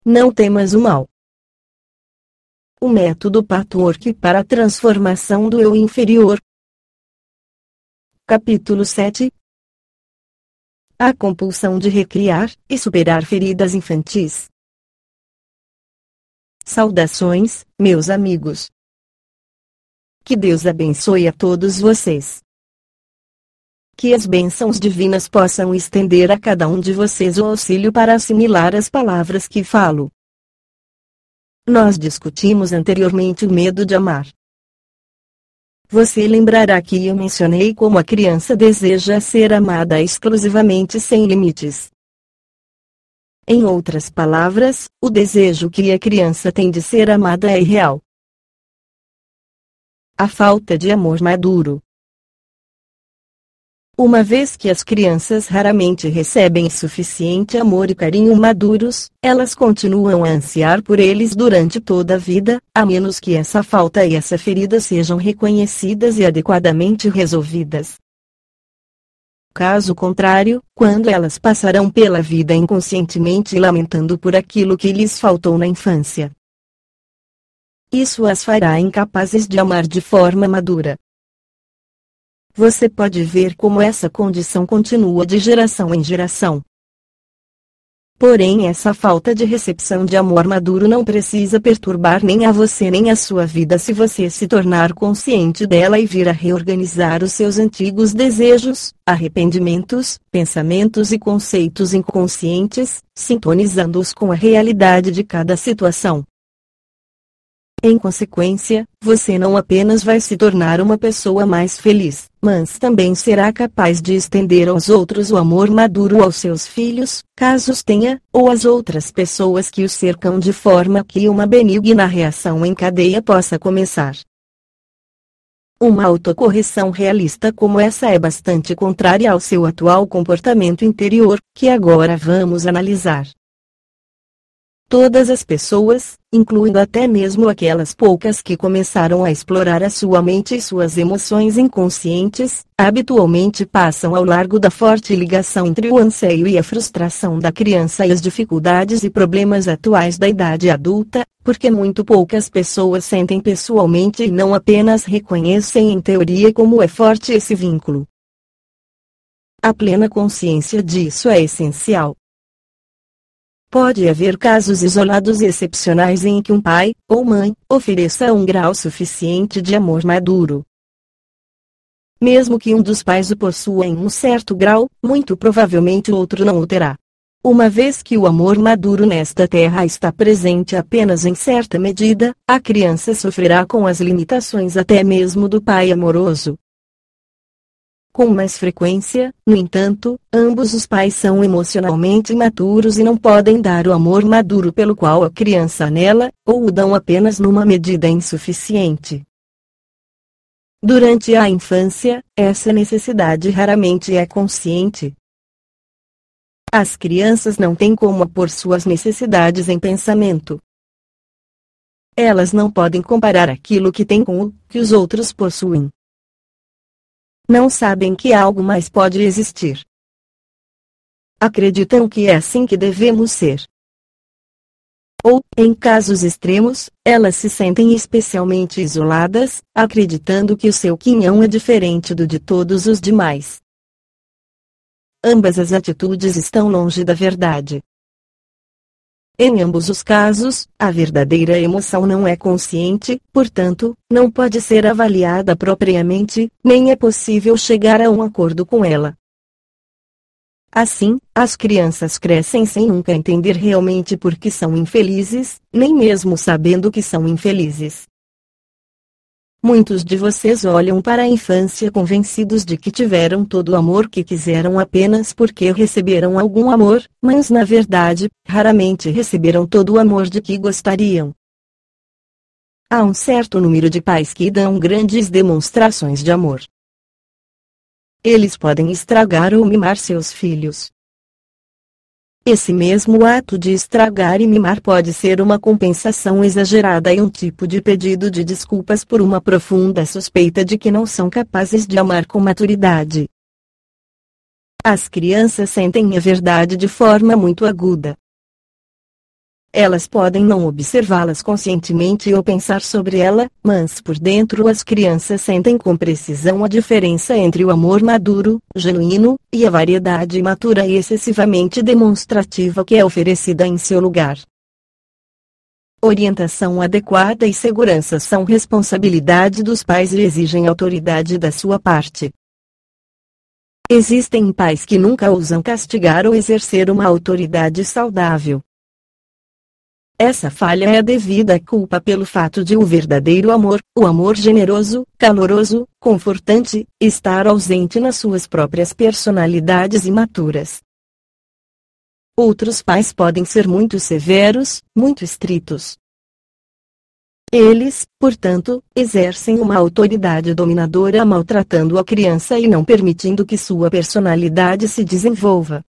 Não temas o mal. O método Patchwork para a transformação do eu inferior. Capítulo 7. A compulsão de recriar e superar feridas infantis. Saudações, meus amigos. Que Deus abençoe a todos vocês. Que as bênçãos divinas possam estender a cada um de vocês o auxílio para assimilar as palavras que falo. Nós discutimos anteriormente o medo de amar. Você lembrará que eu mencionei como a criança deseja ser amada exclusivamente sem limites. Em outras palavras, o desejo que a criança tem de ser amada é irreal. A falta de amor maduro. Uma vez que as crianças raramente recebem suficiente amor e carinho maduros, elas continuam a ansiar por eles durante toda a vida, a menos que essa falta e essa ferida sejam reconhecidas e adequadamente resolvidas. Caso contrário, quando elas passarão pela vida inconscientemente lamentando por aquilo que lhes faltou na infância, isso as fará incapazes de amar de forma madura. Você pode ver como essa condição continua de geração em geração. Porém, essa falta de recepção de amor maduro não precisa perturbar nem a você nem a sua vida se você se tornar consciente dela e vir a reorganizar os seus antigos desejos, arrependimentos, pensamentos e conceitos inconscientes, sintonizando-os com a realidade de cada situação. Em consequência, você não apenas vai se tornar uma pessoa mais feliz, mas também será capaz de estender aos outros o amor maduro aos seus filhos, caso os tenha, ou às outras pessoas que o cercam de forma que uma benigna reação em cadeia possa começar. Uma autocorreção realista como essa é bastante contrária ao seu atual comportamento interior, que agora vamos analisar. Todas as pessoas, incluindo até mesmo aquelas poucas que começaram a explorar a sua mente e suas emoções inconscientes, habitualmente passam ao largo da forte ligação entre o anseio e a frustração da criança e as dificuldades e problemas atuais da idade adulta, porque muito poucas pessoas sentem pessoalmente e não apenas reconhecem em teoria como é forte esse vínculo. A plena consciência disso é essencial. Pode haver casos isolados e excepcionais em que um pai, ou mãe, ofereça um grau suficiente de amor maduro. Mesmo que um dos pais o possua em um certo grau, muito provavelmente o outro não o terá. Uma vez que o amor maduro nesta terra está presente apenas em certa medida, a criança sofrerá com as limitações até mesmo do pai amoroso. Com mais frequência, no entanto, ambos os pais são emocionalmente imaturos e não podem dar o amor maduro pelo qual a criança anela, ou o dão apenas numa medida insuficiente. Durante a infância, essa necessidade raramente é consciente. As crianças não têm como pôr suas necessidades em pensamento. Elas não podem comparar aquilo que têm com o que os outros possuem. Não sabem que algo mais pode existir. Acreditam que é assim que devemos ser. Ou, em casos extremos, elas se sentem especialmente isoladas, acreditando que o seu quinhão é diferente do de todos os demais. Ambas as atitudes estão longe da verdade. Em ambos os casos, a verdadeira emoção não é consciente, portanto, não pode ser avaliada propriamente, nem é possível chegar a um acordo com ela. Assim, as crianças crescem sem nunca entender realmente por que são infelizes, nem mesmo sabendo que são infelizes. Muitos de vocês olham para a infância convencidos de que tiveram todo o amor que quiseram apenas porque receberam algum amor, mas na verdade, raramente receberam todo o amor de que gostariam. Há um certo número de pais que dão grandes demonstrações de amor. Eles podem estragar ou mimar seus filhos. Esse mesmo ato de estragar e mimar pode ser uma compensação exagerada e um tipo de pedido de desculpas por uma profunda suspeita de que não são capazes de amar com maturidade. As crianças sentem a verdade de forma muito aguda. Elas podem não observá-las conscientemente ou pensar sobre ela, mas por dentro as crianças sentem com precisão a diferença entre o amor maduro, genuíno, e a variedade imatura e excessivamente demonstrativa que é oferecida em seu lugar. Orientação adequada e segurança são responsabilidade dos pais e exigem autoridade da sua parte. Existem pais que nunca ousam castigar ou exercer uma autoridade saudável. Essa falha é devida à culpa pelo fato de o verdadeiro amor, o amor generoso, caloroso, confortante, estar ausente nas suas próprias personalidades imaturas. Outros pais podem ser muito severos, muito estritos. Eles, portanto, exercem uma autoridade dominadora maltratando a criança e não permitindo que sua personalidade se desenvolva.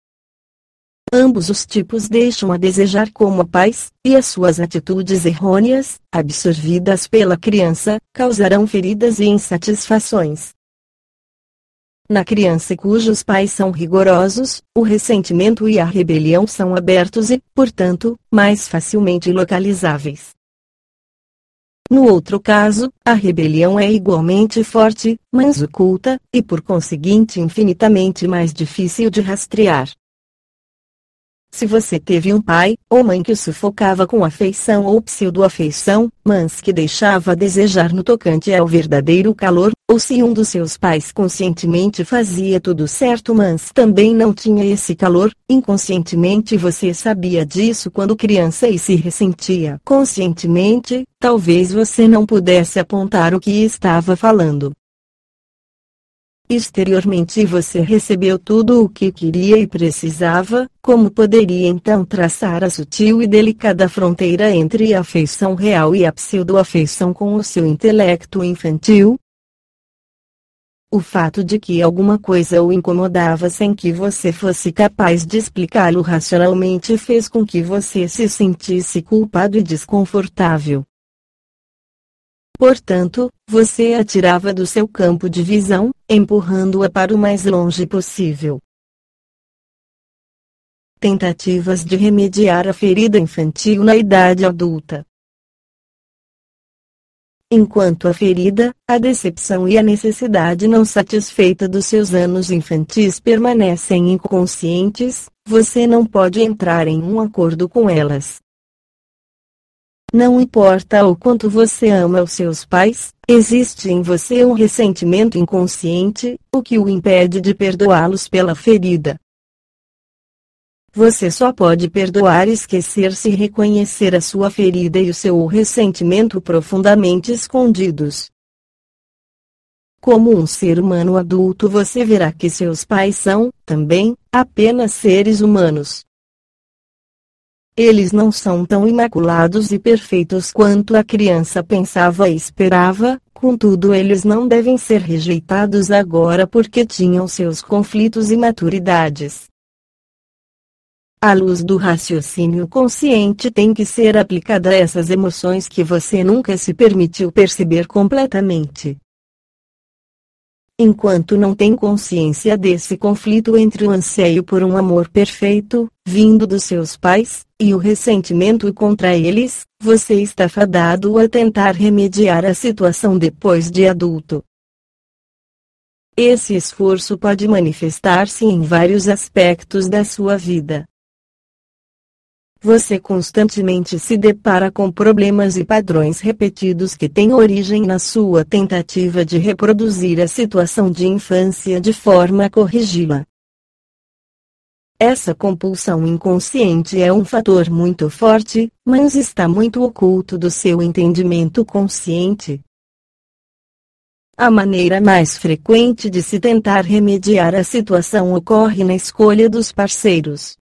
Ambos os tipos deixam a desejar como pais, e as suas atitudes errôneas, absorvidas pela criança, causarão feridas e insatisfações. Na criança cujos pais são rigorosos, o ressentimento e a rebelião são abertos e, portanto, mais facilmente localizáveis. No outro caso, a rebelião é igualmente forte, mas oculta, e por conseguinte infinitamente mais difícil de rastrear. Se você teve um pai ou mãe que o sufocava com afeição ou pseudo-afeição, mas que deixava a desejar no tocante ao verdadeiro calor, ou se um dos seus pais conscientemente fazia tudo certo mas também não tinha esse calor, inconscientemente você sabia disso quando criança e se ressentia conscientemente, talvez você não pudesse apontar o que estava falando. Exteriormente você recebeu tudo o que queria e precisava, como poderia então traçar a sutil e delicada fronteira entre a afeição real e a pseudo-afeição com o seu intelecto infantil? O fato de que alguma coisa o incomodava sem que você fosse capaz de explicá-lo racionalmente fez com que você se sentisse culpado e desconfortável. Portanto, você a tirava do seu campo de visão, empurrando-a para o mais longe possível. Tentativas de remediar a ferida infantil na idade adulta. Enquanto a ferida, a decepção e a necessidade não satisfeita dos seus anos infantis permanecem inconscientes, você não pode entrar em um acordo com elas. Não importa o quanto você ama os seus pais, existe em você um ressentimento inconsciente, o que o impede de perdoá-los pela ferida. Você só pode perdoar e esquecer-se e reconhecer a sua ferida e o seu ressentimento profundamente escondidos. Como um ser humano adulto você verá que seus pais são, também, apenas seres humanos. Eles não são tão imaculados e perfeitos quanto a criança pensava e esperava, contudo eles não devem ser rejeitados agora porque tinham seus conflitos e maturidades. A luz do raciocínio consciente tem que ser aplicada a essas emoções que você nunca se permitiu perceber completamente. Enquanto não tem consciência desse conflito entre o anseio por um amor perfeito, vindo dos seus pais, e o ressentimento contra eles, você está fadado a tentar remediar a situação depois de adulto. Esse esforço pode manifestar-se em vários aspectos da sua vida. Você constantemente se depara com problemas e padrões repetidos que têm origem na sua tentativa de reproduzir a situação de infância de forma a corrigi-la. Essa compulsão inconsciente é um fator muito forte, mas está muito oculto do seu entendimento consciente. A maneira mais frequente de se tentar remediar a situação ocorre na escolha dos parceiros.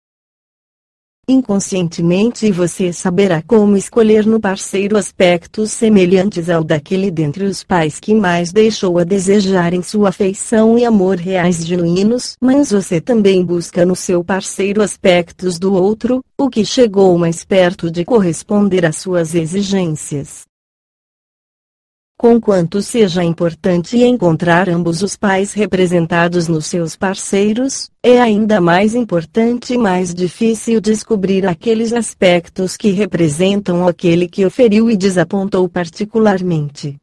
Inconscientemente você saberá como escolher no parceiro aspectos semelhantes ao daquele dentre os pais que mais deixou a desejar em sua afeição e amor reais genuínos, mas você também busca no seu parceiro aspectos do outro, o que chegou mais perto de corresponder às suas exigências. Conquanto seja importante encontrar ambos os pais representados nos seus parceiros, é ainda mais importante e mais difícil descobrir aqueles aspectos que representam aquele que o feriu e desapontou particularmente.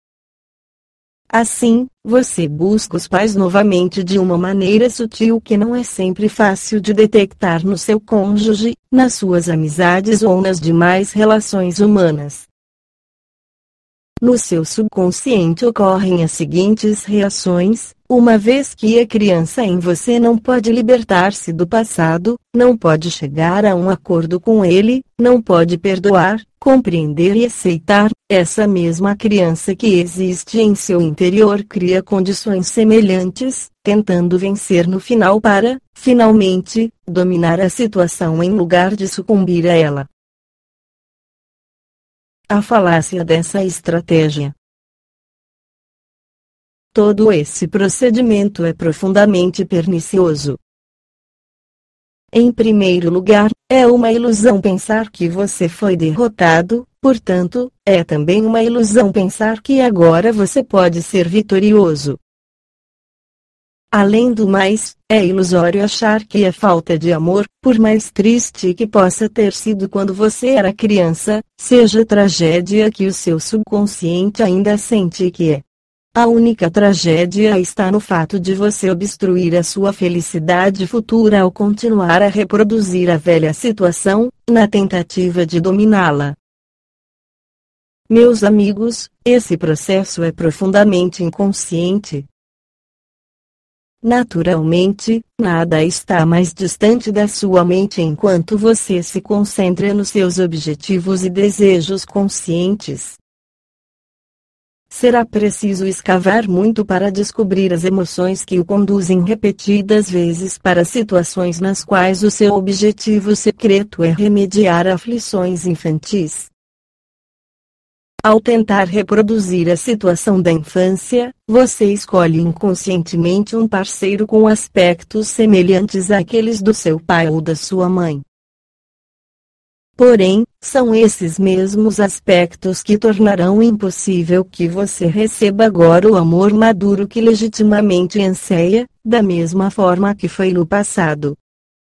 Assim, você busca os pais novamente de uma maneira sutil que não é sempre fácil de detectar no seu cônjuge, nas suas amizades ou nas demais relações humanas. No seu subconsciente ocorrem as seguintes reações, uma vez que a criança em você não pode libertar-se do passado, não pode chegar a um acordo com ele, não pode perdoar, compreender e aceitar, essa mesma criança que existe em seu interior cria condições semelhantes, tentando vencer no final para, finalmente, dominar a situação em lugar de sucumbir a ela. A falácia dessa estratégia. Todo esse procedimento é profundamente pernicioso. Em primeiro lugar, é uma ilusão pensar que você foi derrotado, portanto, é também uma ilusão pensar que agora você pode ser vitorioso. Além do mais, é ilusório achar que a falta de amor, por mais triste que possa ter sido quando você era criança, seja tragédia que o seu subconsciente ainda sente que é. A única tragédia está no fato de você obstruir a sua felicidade futura ao continuar a reproduzir a velha situação, na tentativa de dominá-la. Meus amigos, esse processo é profundamente inconsciente. Naturalmente, nada está mais distante da sua mente enquanto você se concentra nos seus objetivos e desejos conscientes. Será preciso escavar muito para descobrir as emoções que o conduzem repetidas vezes para situações nas quais o seu objetivo secreto é remediar aflições infantis. Ao tentar reproduzir a situação da infância, você escolhe inconscientemente um parceiro com aspectos semelhantes àqueles do seu pai ou da sua mãe. Porém, são esses mesmos aspectos que tornarão impossível que você receba agora o amor maduro que legitimamente anseia, da mesma forma que foi no passado.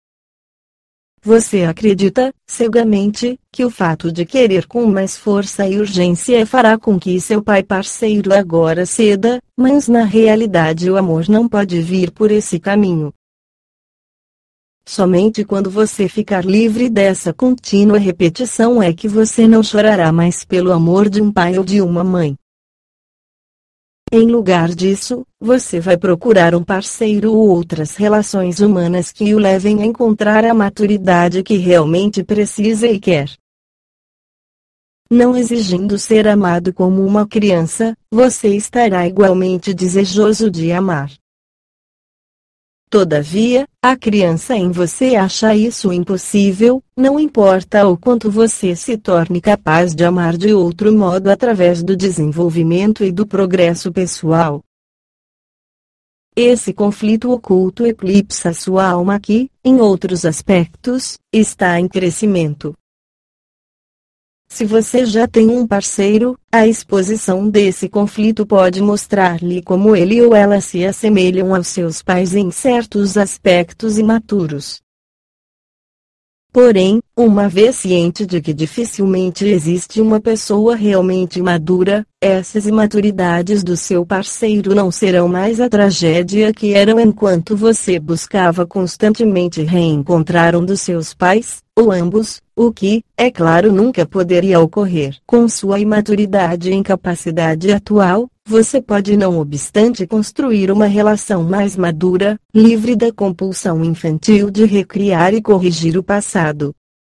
Você acredita, cegamente, que o fato de querer com mais força e urgência fará com que seu pai parceiro agora ceda, mas na realidade o amor não pode vir por esse caminho. Somente quando você ficar livre dessa contínua repetição é que você não chorará mais pelo amor de um pai ou de uma mãe. Em lugar disso, você vai procurar um parceiro ou outras relações humanas que o levem a encontrar a maturidade que realmente precisa e quer. Não exigindo ser amado como uma criança, você estará igualmente desejoso de amar. Todavia, a criança em você acha isso impossível, não importa o quanto você se torne capaz de amar de outro modo através do desenvolvimento e do progresso pessoal. Esse conflito oculto eclipsa sua alma que, em outros aspectos, está em crescimento. Se você já tem um parceiro, a exposição desse conflito pode mostrar-lhe como ele ou ela se assemelham aos seus pais em certos aspectos imaturos. Porém, uma vez ciente de que dificilmente existe uma pessoa realmente madura, essas imaturidades do seu parceiro não serão mais a tragédia que eram enquanto você buscava constantemente reencontrar um dos seus pais, ou ambos, o que, é claro, nunca poderia ocorrer. Com sua imaturidade e incapacidade atual, você pode não obstante construir uma relação mais madura, livre da compulsão infantil de recriar e corrigir o passado.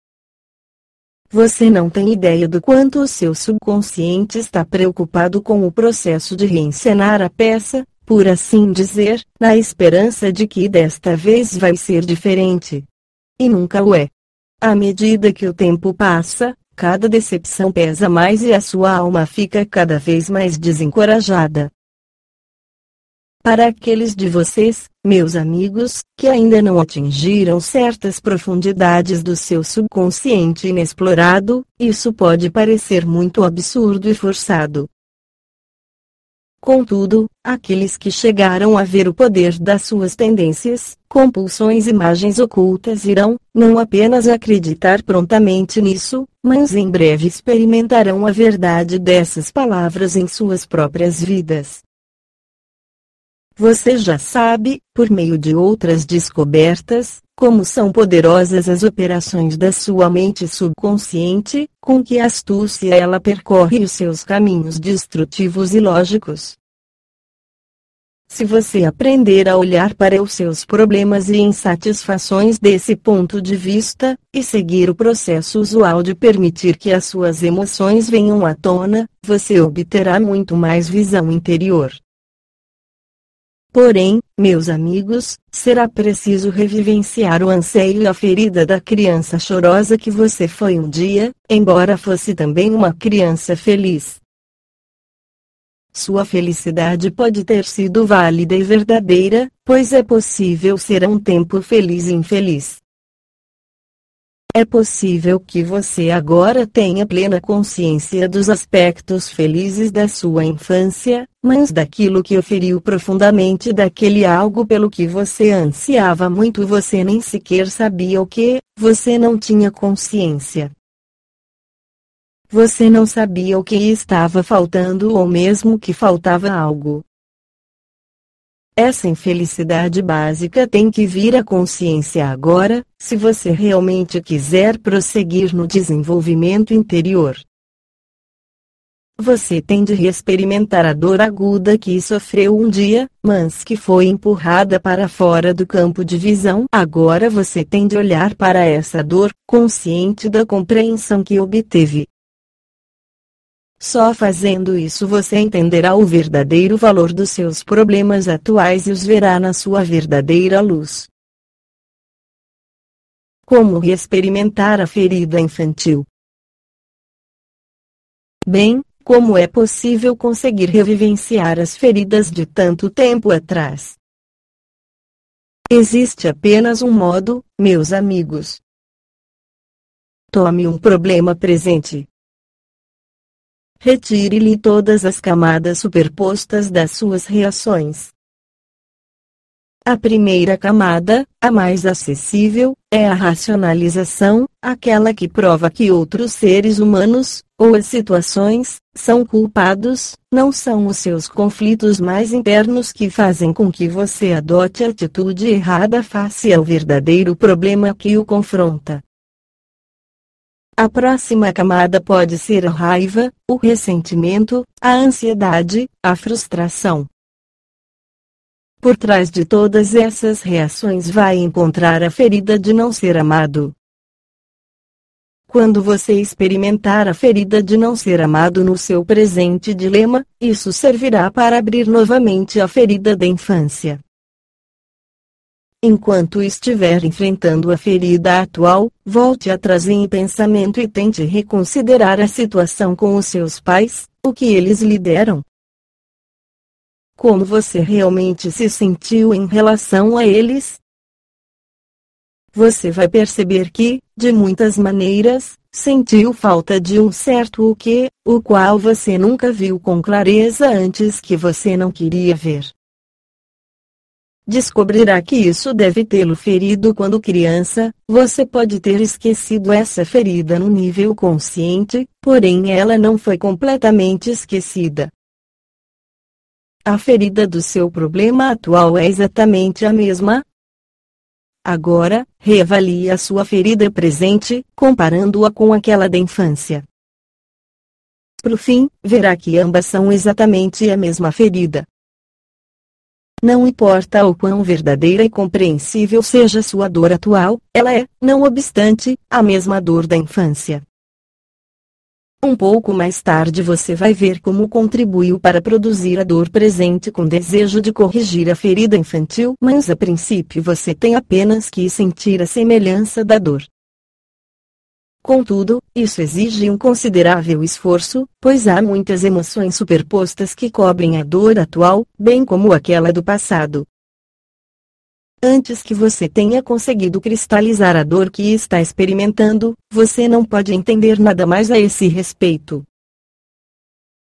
Você não tem ideia do quanto o seu subconsciente está preocupado com o processo de reencenar a peça, por assim dizer, na esperança de que desta vez vai ser diferente. E nunca o é. À medida que o tempo passa, cada decepção pesa mais e a sua alma fica cada vez mais desencorajada. Para aqueles de vocês, meus amigos, que ainda não atingiram certas profundidades do seu subconsciente inexplorado, isso pode parecer muito absurdo e forçado. Contudo, aqueles que chegaram a ver o poder das suas tendências, compulsões e imagens ocultas irão, não apenas acreditar prontamente nisso, mas em breve experimentarão a verdade dessas palavras em suas próprias vidas. Você já sabe, por meio de outras descobertas, como são poderosas as operações da sua mente subconsciente, com que astúcia ela percorre os seus caminhos destrutivos e lógicos. Se você aprender a olhar para os seus problemas e insatisfações desse ponto de vista, e seguir o processo usual de permitir que as suas emoções venham à tona, você obterá muito mais visão interior. Porém, meus amigos, será preciso revivenciar o anseio e a ferida da criança chorosa que você foi um dia, embora fosse também uma criança feliz. Sua felicidade pode ter sido válida e verdadeira, pois é possível ser a um tempo feliz e infeliz. É possível que você agora tenha plena consciência dos aspectos felizes da sua infância, mas daquilo que o feriu profundamente, daquele algo pelo que você ansiava muito, você nem sequer sabia o que, você não tinha consciência. Você não sabia o que estava faltando ou mesmo que faltava algo. Essa infelicidade básica tem que vir à consciência agora, se você realmente quiser prosseguir no desenvolvimento interior. Você tem de experimentar a dor aguda que sofreu um dia, mas que foi empurrada para fora do campo de visão. Agora você tem de olhar para essa dor, consciente da compreensão que obteve. Só fazendo isso você entenderá o verdadeiro valor dos seus problemas atuais e os verá na sua verdadeira luz. Como experimentar a ferida infantil? Bem, como é possível conseguir revivenciar as feridas de tanto tempo atrás? Existe apenas um modo, meus amigos. Tome um problema presente. Retire-lhe todas as camadas superpostas das suas reações. A primeira camada, a mais acessível, é a racionalização, aquela que prova que outros seres humanos, ou as situações, são culpados, não são os seus conflitos mais internos que fazem com que você adote a atitude errada face ao verdadeiro problema que o confronta. A próxima camada pode ser a raiva, o ressentimento, a ansiedade, a frustração. Por trás de todas essas reações vai encontrar a ferida de não ser amado. Quando você experimentar a ferida de não ser amado no seu presente dilema, isso servirá para abrir novamente a ferida da infância. Enquanto estiver enfrentando a ferida atual, volte atrás em pensamento e tente reconsiderar a situação com os seus pais, o que eles lhe deram. Como você realmente se sentiu em relação a eles? Você vai perceber que, de muitas maneiras, sentiu falta de um certo o que, o qual você nunca viu com clareza antes, que você não queria ver. Descobrirá que isso deve tê-lo ferido quando criança. Você pode ter esquecido essa ferida no nível consciente, porém ela não foi completamente esquecida. A ferida do seu problema atual é exatamente a mesma. Agora, reavalie a sua ferida presente, comparando-a com aquela da infância. Por fim, verá que ambas são exatamente a mesma ferida. Não importa o quão verdadeira e compreensível seja sua dor atual, ela é, não obstante, a mesma dor da infância. Um pouco mais tarde você vai ver como contribuiu para produzir a dor presente com desejo de corrigir a ferida infantil, mas a princípio você tem apenas que sentir a semelhança da dor. Contudo, isso exige um considerável esforço, pois há muitas emoções superpostas que cobrem a dor atual, bem como aquela do passado. Antes que você tenha conseguido cristalizar a dor que está experimentando, você não pode entender nada mais a esse respeito.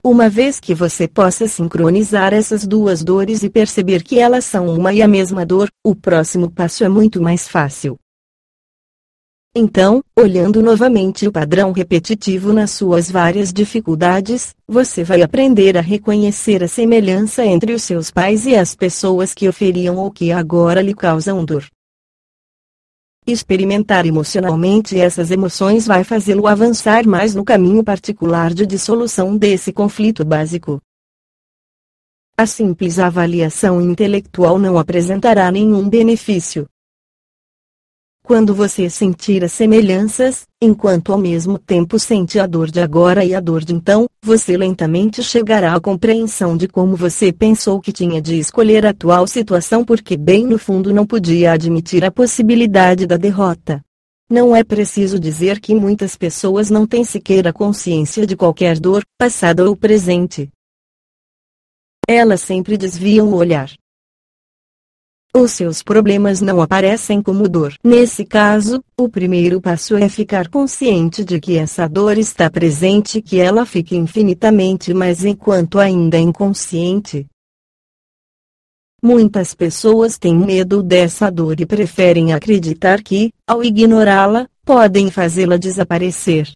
Uma vez que você possa sincronizar essas duas dores e perceber que elas são uma e a mesma dor, o próximo passo é muito mais fácil. Então, olhando novamente o padrão repetitivo nas suas várias dificuldades, você vai aprender a reconhecer a semelhança entre os seus pais e as pessoas que o feriam ou que agora lhe causam dor. Experimentar emocionalmente essas emoções vai fazê-lo avançar mais no caminho particular de dissolução desse conflito básico. A simples avaliação intelectual não apresentará nenhum benefício. Quando você sentir as semelhanças, enquanto ao mesmo tempo sente a dor de agora e a dor de então, você lentamente chegará à compreensão de como você pensou que tinha de escolher a atual situação porque bem no fundo não podia admitir a possibilidade da derrota. Não é preciso dizer que muitas pessoas não têm sequer a consciência de qualquer dor, passada ou presente. Elas sempre desviam o olhar. Os seus problemas não aparecem como dor. Nesse caso, o primeiro passo é ficar consciente de que essa dor está presente e que ela fique infinitamente mais enquanto ainda é inconsciente. Muitas pessoas têm medo dessa dor e preferem acreditar que, ao ignorá-la, podem fazê-la desaparecer.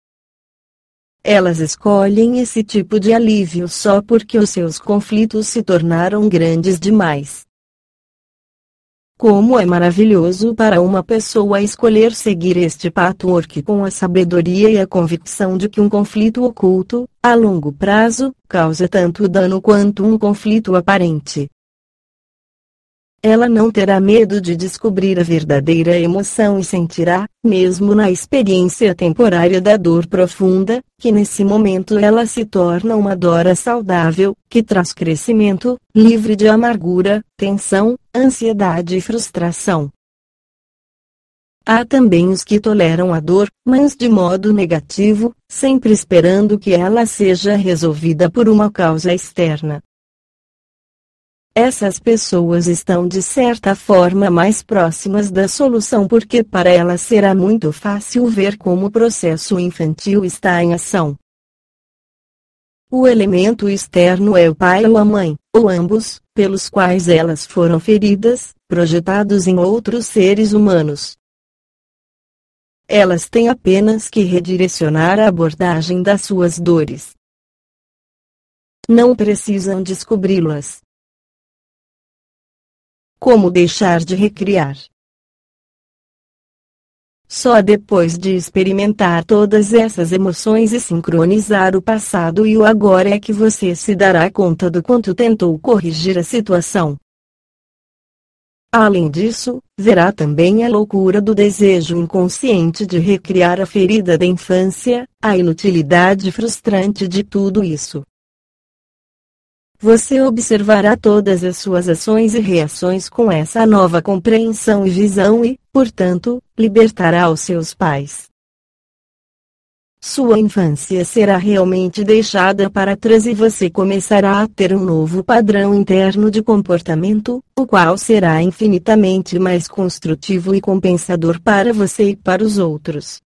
Elas escolhem esse tipo de alívio só porque os seus conflitos se tornaram grandes demais. Como é maravilhoso para uma pessoa escolher seguir este patchwork com a sabedoria e a convicção de que um conflito oculto, a longo prazo, causa tanto dano quanto um conflito aparente. Ela não terá medo de descobrir a verdadeira emoção e sentirá, mesmo na experiência temporária da dor profunda, que nesse momento ela se torna uma dora saudável, que traz crescimento, livre de amargura, tensão, ansiedade e frustração. Há também os que toleram a dor, mas de modo negativo, sempre esperando que ela seja resolvida por uma causa externa. Essas pessoas estão de certa forma mais próximas da solução porque para elas será muito fácil ver como o processo infantil está em ação. O elemento externo é o pai ou a mãe, ou ambos, pelos quais elas foram feridas, projetados em outros seres humanos. Elas têm apenas que redirecionar a abordagem das suas dores. Não precisam descobri-las. Como deixar de recriar? Só depois de experimentar todas essas emoções e sincronizar o passado e o agora é que você se dará conta do quanto tentou corrigir a situação. Além disso, verá também a loucura do desejo inconsciente de recriar a ferida da infância, a inutilidade frustrante de tudo isso. Você observará todas as suas ações e reações com essa nova compreensão e visão e, portanto, libertará os seus pais. Sua infância será realmente deixada para trás e você começará a ter um novo padrão interno de comportamento, o qual será infinitamente mais construtivo e compensador para você e para os outros.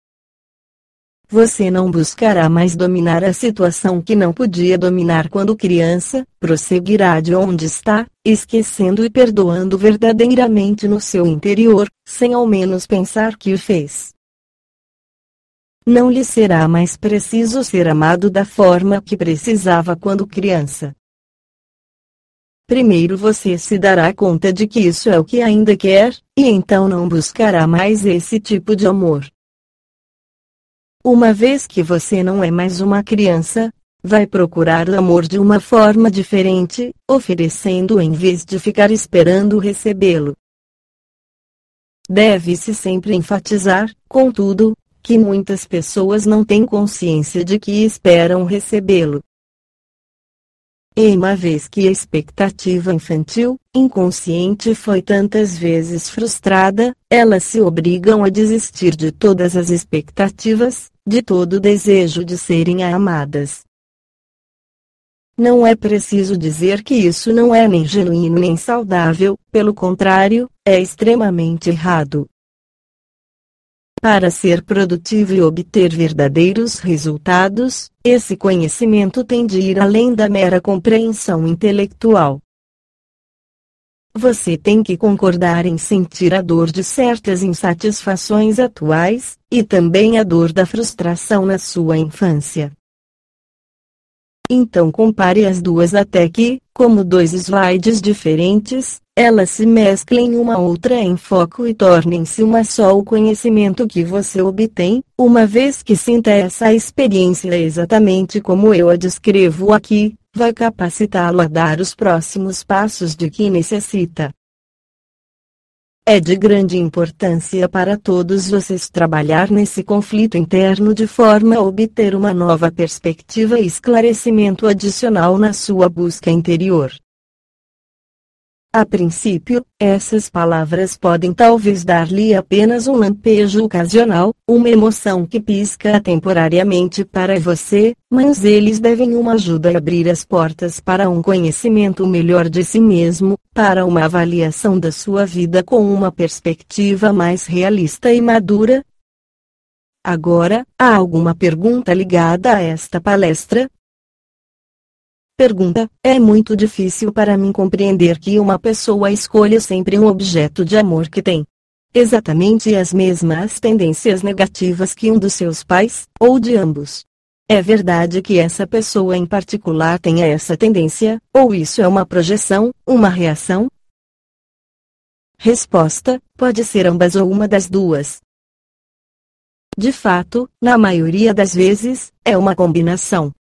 Você não buscará mais dominar a situação que não podia dominar quando criança, prosseguirá de onde está, esquecendo e perdoando verdadeiramente no seu interior, sem ao menos pensar que o fez. Não lhe será mais preciso ser amado da forma que precisava quando criança. Primeiro você se dará conta de que isso é o que ainda quer, e então não buscará mais esse tipo de amor. Uma vez que você não é mais uma criança, vai procurar o amor de uma forma diferente, oferecendo em vez de ficar esperando recebê-lo. Deve-se sempre enfatizar, contudo, que muitas pessoas não têm consciência de que esperam recebê-lo. E uma vez que a expectativa infantil, inconsciente foi tantas vezes frustrada, elas se obrigam a desistir de todas as expectativas, de todo o desejo de serem amadas. Não é preciso dizer que isso não é nem genuíno nem saudável, pelo contrário, é extremamente errado. Para ser produtivo e obter verdadeiros resultados, esse conhecimento tem de ir além da mera compreensão intelectual. Você tem que concordar em sentir a dor de certas insatisfações atuais, e também a dor da frustração na sua infância. Então compare as duas até que, como dois slides diferentes, elas se mesclem uma outra em foco e tornem-se uma só. O conhecimento que você obtém, uma vez que sinta essa experiência exatamente como eu a descrevo aqui, vai capacitá-lo a dar os próximos passos de que necessita. É de grande importância para todos vocês trabalhar nesse conflito interno de forma a obter uma nova perspectiva e esclarecimento adicional na sua busca interior. A princípio, essas palavras podem talvez dar-lhe apenas um lampejo ocasional, uma emoção que pisca temporariamente para você, mas eles devem uma ajuda a abrir as portas para um conhecimento melhor de si mesmo, para uma avaliação da sua vida com uma perspectiva mais realista e madura. Agora, há alguma pergunta ligada a esta palestra? Pergunta: é muito difícil para mim compreender que uma pessoa escolha sempre um objeto de amor que tem exatamente as mesmas tendências negativas que um dos seus pais, ou de ambos. É verdade que essa pessoa em particular tenha essa tendência, ou isso é uma projeção, uma reação? Resposta: pode ser ambas ou uma das duas. De fato, na maioria das vezes, é uma combinação.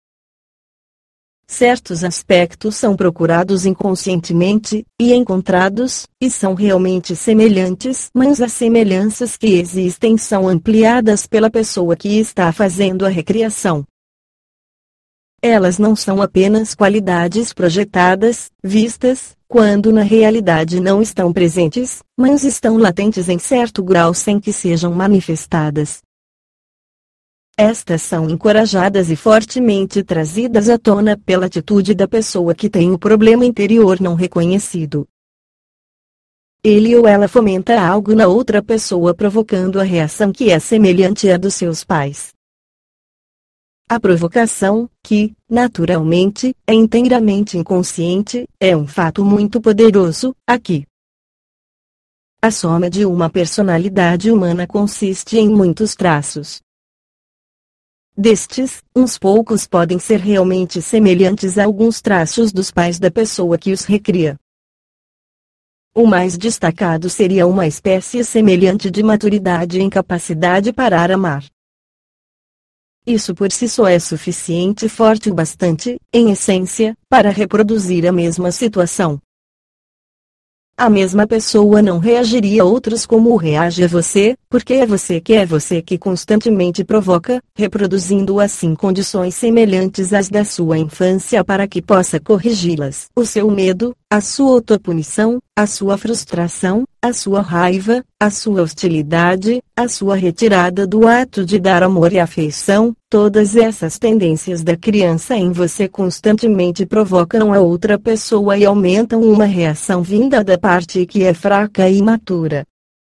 Certos aspectos são procurados inconscientemente, e encontrados, e são realmente semelhantes, mas as semelhanças que existem são ampliadas pela pessoa que está fazendo a recriação. Elas não são apenas qualidades projetadas, vistas, quando na realidade não estão presentes, mas estão latentes em certo grau sem que sejam manifestadas. Estas são encorajadas e fortemente trazidas à tona pela atitude da pessoa que tem o problema interior não reconhecido. Ele ou ela fomenta algo na outra pessoa provocando a reação que é semelhante à dos seus pais. A provocação, que, naturalmente, é inteiramente inconsciente, é um fato muito poderoso, aqui. A soma de uma personalidade humana consiste em muitos traços. Destes, uns poucos podem ser realmente semelhantes a alguns traços dos pais da pessoa que os recria. O mais destacado seria uma espécie semelhante de maturidade e incapacidade para amar. Isso por si só é suficiente e forte o bastante, em essência, para reproduzir a mesma situação. A mesma pessoa não reagiria a outros como reage a você, porque é você que constantemente provoca, reproduzindo assim condições semelhantes às da sua infância para que possa corrigi-las. O seu medo, a sua autopunição, a sua frustração, a sua raiva, a sua hostilidade, a sua retirada do ato de dar amor e afeição, todas essas tendências da criança em você constantemente provocam a outra pessoa e aumentam uma reação vinda da parte que é fraca e imatura.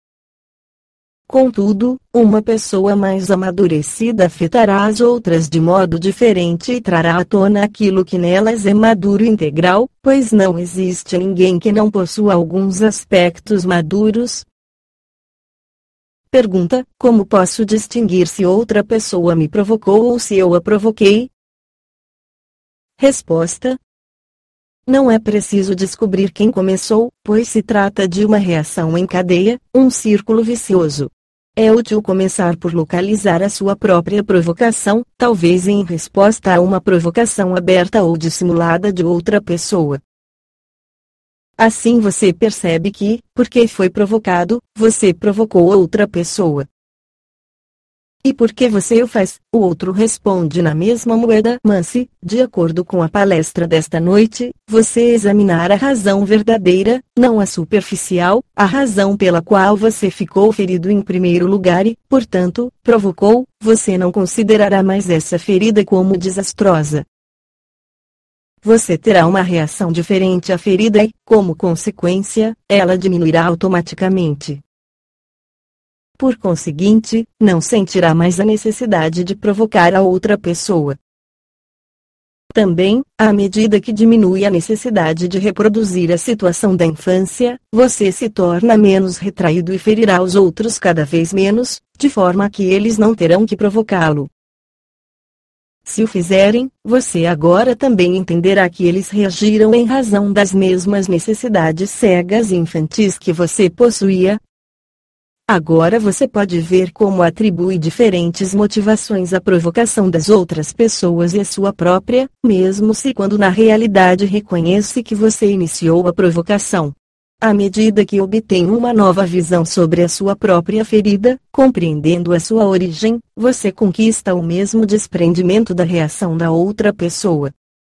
Contudo, uma pessoa mais amadurecida afetará as outras de modo diferente e trará à tona aquilo que nelas é maduro e integral, pois não existe ninguém que não possua alguns aspectos maduros. Pergunta: como posso distinguir se outra pessoa me provocou ou se eu a provoquei? Resposta: não é preciso descobrir quem começou, pois se trata de uma reação em cadeia, um círculo vicioso. É útil começar por localizar a sua própria provocação, talvez em resposta a uma provocação aberta ou dissimulada de outra pessoa. Assim você percebe que, porque foi provocado, você provocou outra pessoa. E porque você o faz, o outro responde na mesma moeda. Mas se, de acordo com a palestra desta noite, você examinar a razão verdadeira, não a superficial, a razão pela qual você ficou ferido em primeiro lugar e, portanto, provocou, você não considerará mais essa ferida como desastrosa. Você terá uma reação diferente à ferida e, como consequência, ela diminuirá automaticamente. por conseguinte, não sentirá mais a necessidade de provocar a outra pessoa. Também, à medida que diminui a necessidade de reproduzir a situação da infância, você se torna menos retraído e ferirá os outros cada vez menos, de forma que eles não terão que provocá-lo. Se o fizerem, você agora também entenderá que eles reagiram em razão das mesmas necessidades cegas e infantis que você possuía. Agora você pode ver como atribui diferentes motivações à provocação das outras pessoas e à sua própria, mesmo se quando na realidade reconhece que você iniciou a provocação. À medida que obtém uma nova visão sobre a sua própria ferida, compreendendo a sua origem, você conquista o mesmo desprendimento da reação da outra pessoa.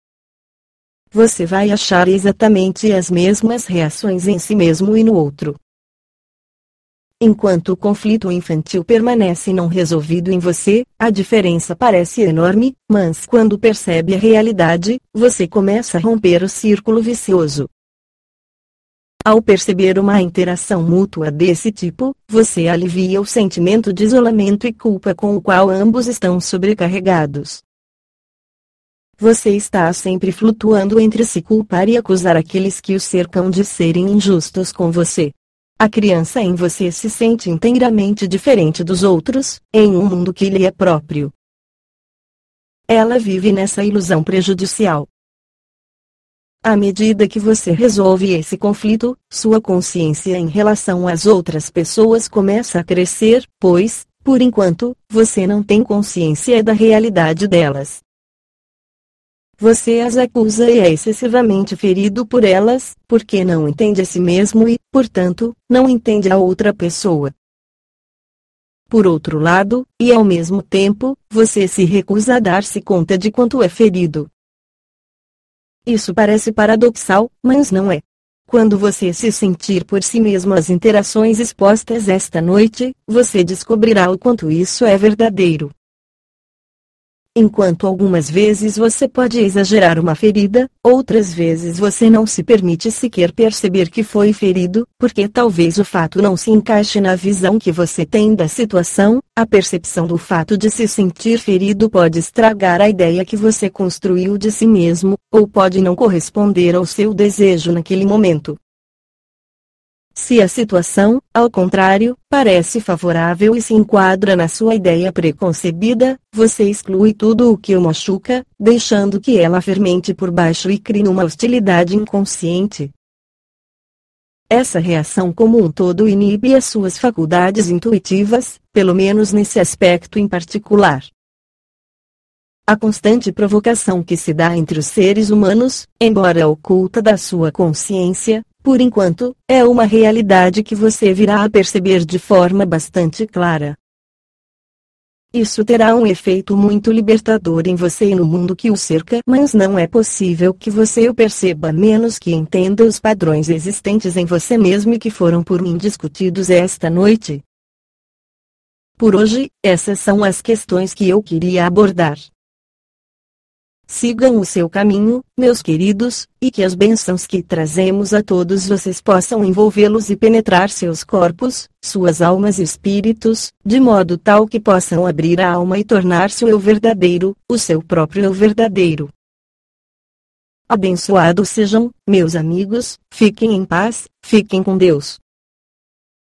Você vai achar exatamente as mesmas reações em si mesmo e no outro. Enquanto o conflito infantil permanece não resolvido em você, a diferença parece enorme, mas quando percebe a realidade, você começa a romper o círculo vicioso. Ao perceber uma interação mútua desse tipo, você alivia o sentimento de isolamento e culpa com o qual ambos estão sobrecarregados. Você está sempre flutuando entre se culpar e acusar aqueles que o cercam de serem injustos com você. A criança em você se sente inteiramente diferente dos outros, em um mundo que lhe é próprio. Ela vive nessa ilusão prejudicial. À medida que você resolve esse conflito, sua consciência em relação às outras pessoas começa a crescer, pois, por enquanto, você não tem consciência da realidade delas. Você as acusa e é excessivamente ferido por elas, porque não entende a si mesmo e, portanto, não entende a outra pessoa. Por outro lado, e ao mesmo tempo, você se recusa a dar-se conta de quanto é ferido. Isso parece paradoxal, mas não é. Quando você se sentir por si mesmo as interações expostas esta noite, você descobrirá o quanto isso é verdadeiro. Enquanto algumas vezes você pode exagerar uma ferida, outras vezes você não se permite sequer perceber que foi ferido, porque talvez o fato não se encaixe na visão que você tem da situação. A percepção do fato de se sentir ferido pode estragar a ideia que você construiu de si mesmo, ou pode não corresponder ao seu desejo naquele momento. Se a situação, ao contrário, parece favorável e se enquadra na sua ideia preconcebida, você exclui tudo o que o machuca, deixando que ela fermente por baixo e crie uma hostilidade inconsciente. Essa reação como um todo inibe as suas faculdades intuitivas, pelo menos nesse aspecto em particular. A constante provocação que se dá entre os seres humanos, embora oculta da sua consciência, por enquanto, é uma realidade que você virá a perceber de forma bastante clara. Isso terá um efeito muito libertador em você e no mundo que o cerca, mas não é possível que você o perceba a menos que entenda os padrões existentes em você mesmo e que foram por mim discutidos esta noite. Por hoje, essas são as questões que eu queria abordar. Sigam o seu caminho, meus queridos, e que as bênçãos que trazemos a todos vocês possam envolvê-los e penetrar seus corpos, suas almas e espíritos, de modo tal que possam abrir a alma e tornar-se o eu verdadeiro, o seu próprio eu verdadeiro. Abençoados sejam, meus amigos, fiquem em paz, fiquem com Deus.